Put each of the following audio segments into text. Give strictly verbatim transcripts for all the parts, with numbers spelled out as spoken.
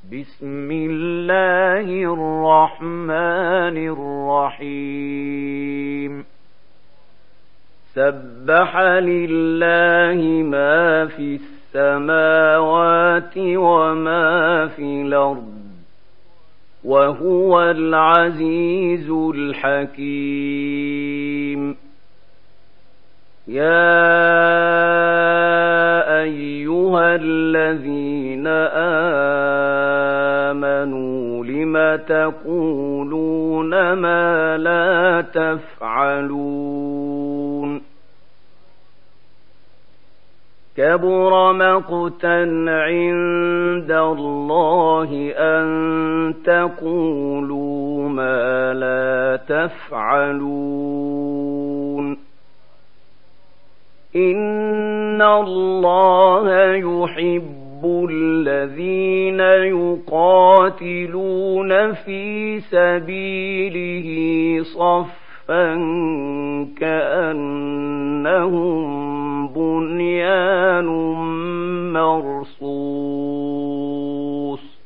بسم الله الرحمن الرحيم سبح لله ما في السماوات وما في الأرض وهو العزيز الحكيم يا أيها الذين آمنوا لم تقولون ما لا تفعلون كبر مقتا عند الله أن تقولوا ما لا تفعلون إن الله يحب الذين يقاتلون في سبيله صفا كأنهم بنيان مرصوص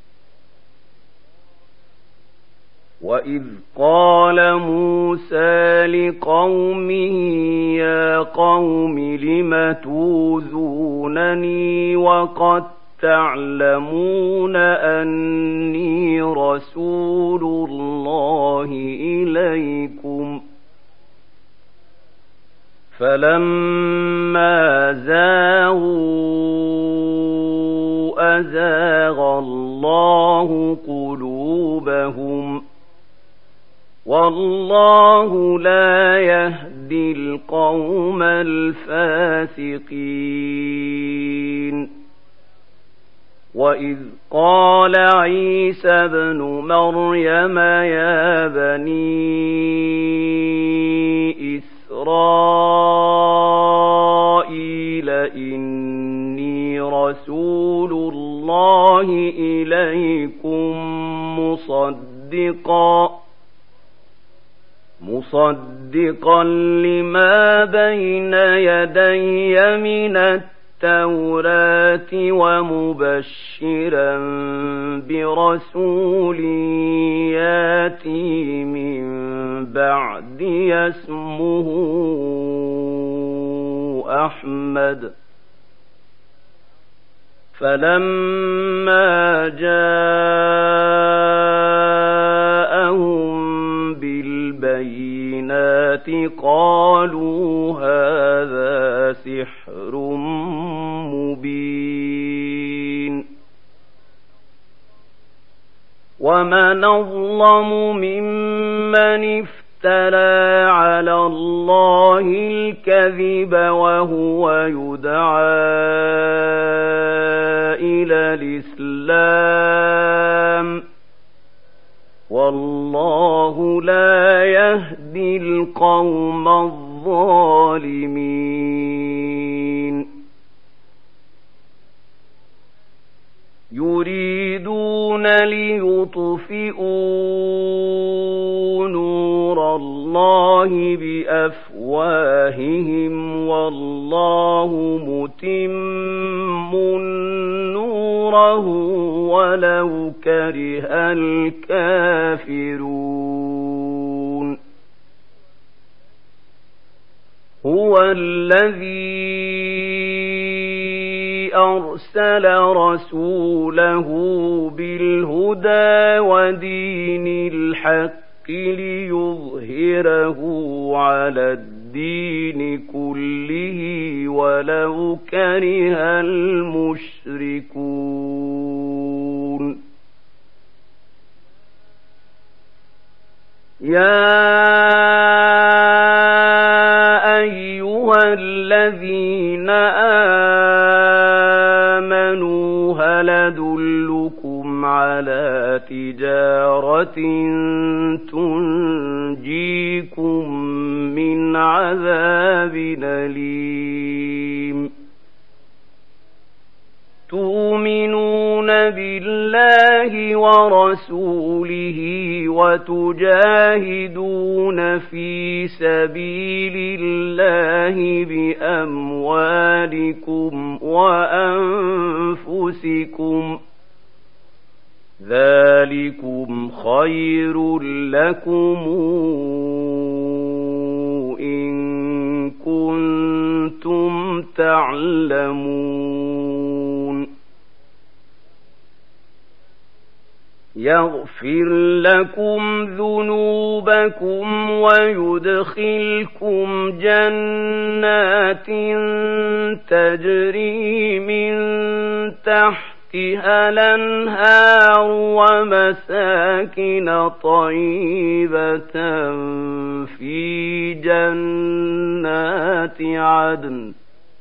وإذ قال موسى لقومه يا قوم لم توذونني وقد تعلمون أني رسول الله إليكم فلما زاغوا أزاغ الله قلوبهم والله لا يهدي القوم الفاسقين وإذ قال عيسى ابن مريم يا بني إسرائيل إني رسول الله إليكم مصدقا مصدقا لما بين يدي من التوراة ومبشرا برسول ياتي من بعدي اسمه أحمد فلما جاءهم بالبينات قالوا هذا سحر مبين ومن أظلم ممن افترى على الله الكذب وهو يدعى إلى الإسلام والله لا يهدي القوم الظالمين يريدون ليطفئوا نور الله بأفواههم والله متم نوره ولو كره الكافرون هو الذي أرسل رسوله بالهدى ودين الحق ليظهره على الدين كله ولو كره المشركون يا أيها الذين آمنوا هل أدلكم على تجارة تنجيكم من عذاب أليم تؤمنون بالله ورسوله وتجاهدون في سبيل الله بأموالكم وأنفسكم ذلكم خير لكم إن كنتم تعلمون يغفر لكم ذنوبكم ويدخلكم جنات تجري من تحتها الأنهار ومساكن طيبة في جنات عدن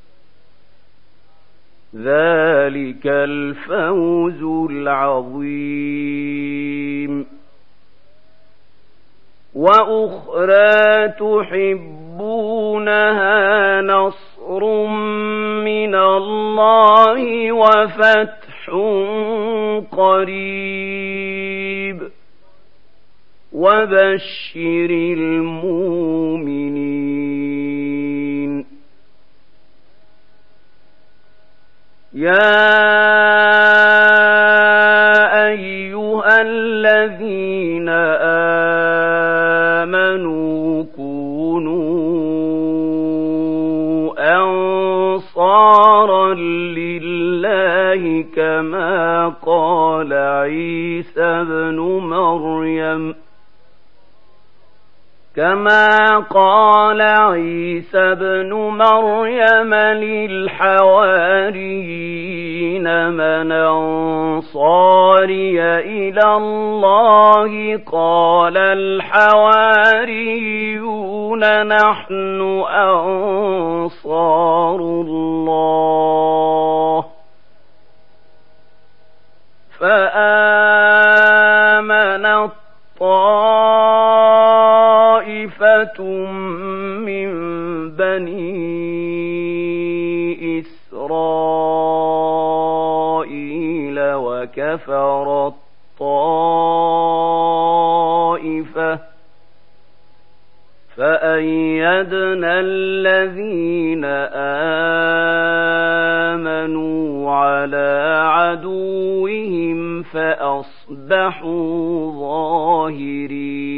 ذلك الفوز العظيم وأخرى تحبونها نصر من الله وفتح قريب وبشر المؤمنين يا أيها الذين آمنوا كونوا أنصارا لله كما قال عيسى ابن مريم كما قال عيسى ابن مريم للحواريين من أنصاري إلى الله قال الحواريون نحن أنصار الله فآمن طائفة من بني إسرائيل وكفر الطائفة فأيدنا الذين آمنوا على عدوهم فأصبحوا ظاهرين